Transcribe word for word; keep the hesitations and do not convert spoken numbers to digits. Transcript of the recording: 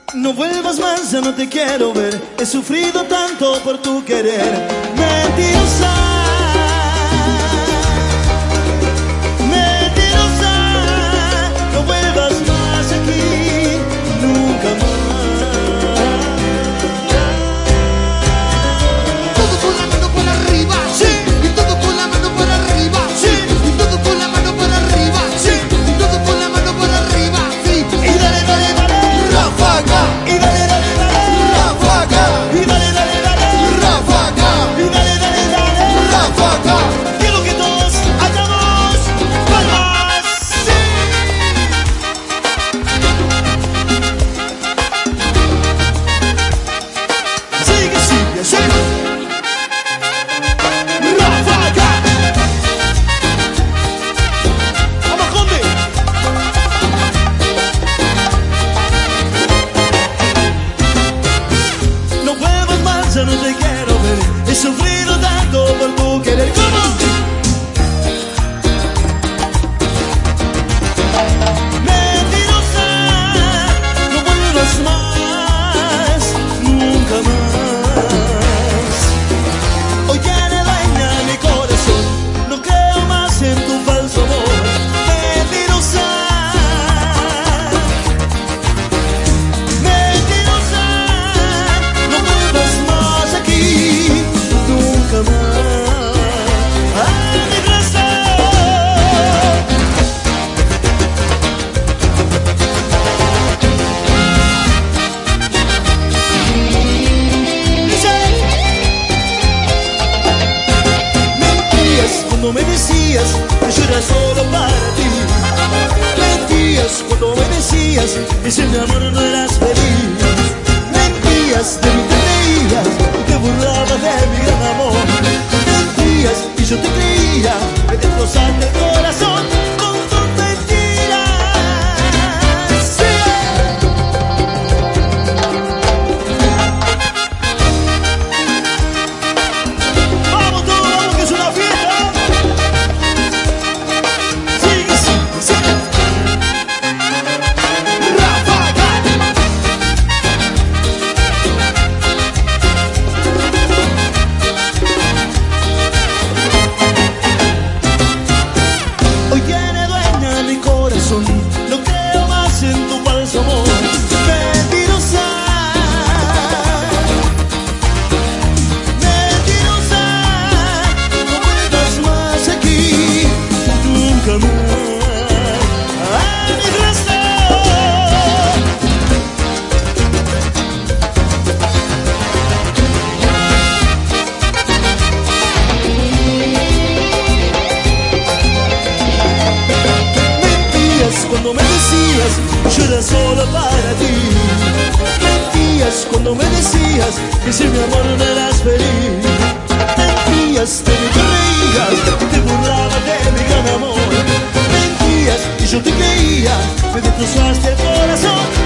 No vuelvas más, ya no te quiero ver. He sufrido tanto por tu querer. Mentirosa, mentirosa. No vuelvas más aquí, nunca más. Todo con la mano por arriba, Sí. Y todo con la mano por arriba, Sí. Y todo con la mano por arriba, Sí. Y todo con la mano por arriba, sí. Y dale, dale, dale. Ráfaga, Y dale, dale, dale. ráfaga, Y dale, dale, dale. ráfaga, Y dale, dale, dale. ráfaga. Quiero que todos hagamos palmas. Sí. Sigue, sigue, sigue. Ráfaga. Vamos, Conde. No vuelvas más, ya no te quiero ver. He sufrido tanto por tu querer. ¿Cómo? Mentirosa, no vuelvas más, nunca más. Hoy tiene dueña mi corazón, no creo más en tu falso amor. Mentirosa, mentirosa, no vuelvas más aquí, nunca más. Ay, mi corazón. Dice, mentías cuando me decías que yo era solo para ti. Mentías cuando me decías que sin mi amor no eras feliz. Mentías, de mí te reías, te burlabas de mi gran amor. Mentías y yo te creía, me destrozaste el corazón con tus mentiras. Sí. Vamos todos, vamos que es una fiesta. Sigue, sigue, sigue. Ráfaga. Hoy tiene dueña mi corazón, no creo más en tu falso amor. Mentirosa, mentirosa, no vuelvas más aquí, nunca más. Ay, mi corazón. Mentías cuando me decías yo era solo para ti. Mentías cuando me decías que sin mi amor no eras feliz. Mentías, de mí te reías, te burlabas de mi gran amor. Mentías y yo te creía, me destrozaste el corazón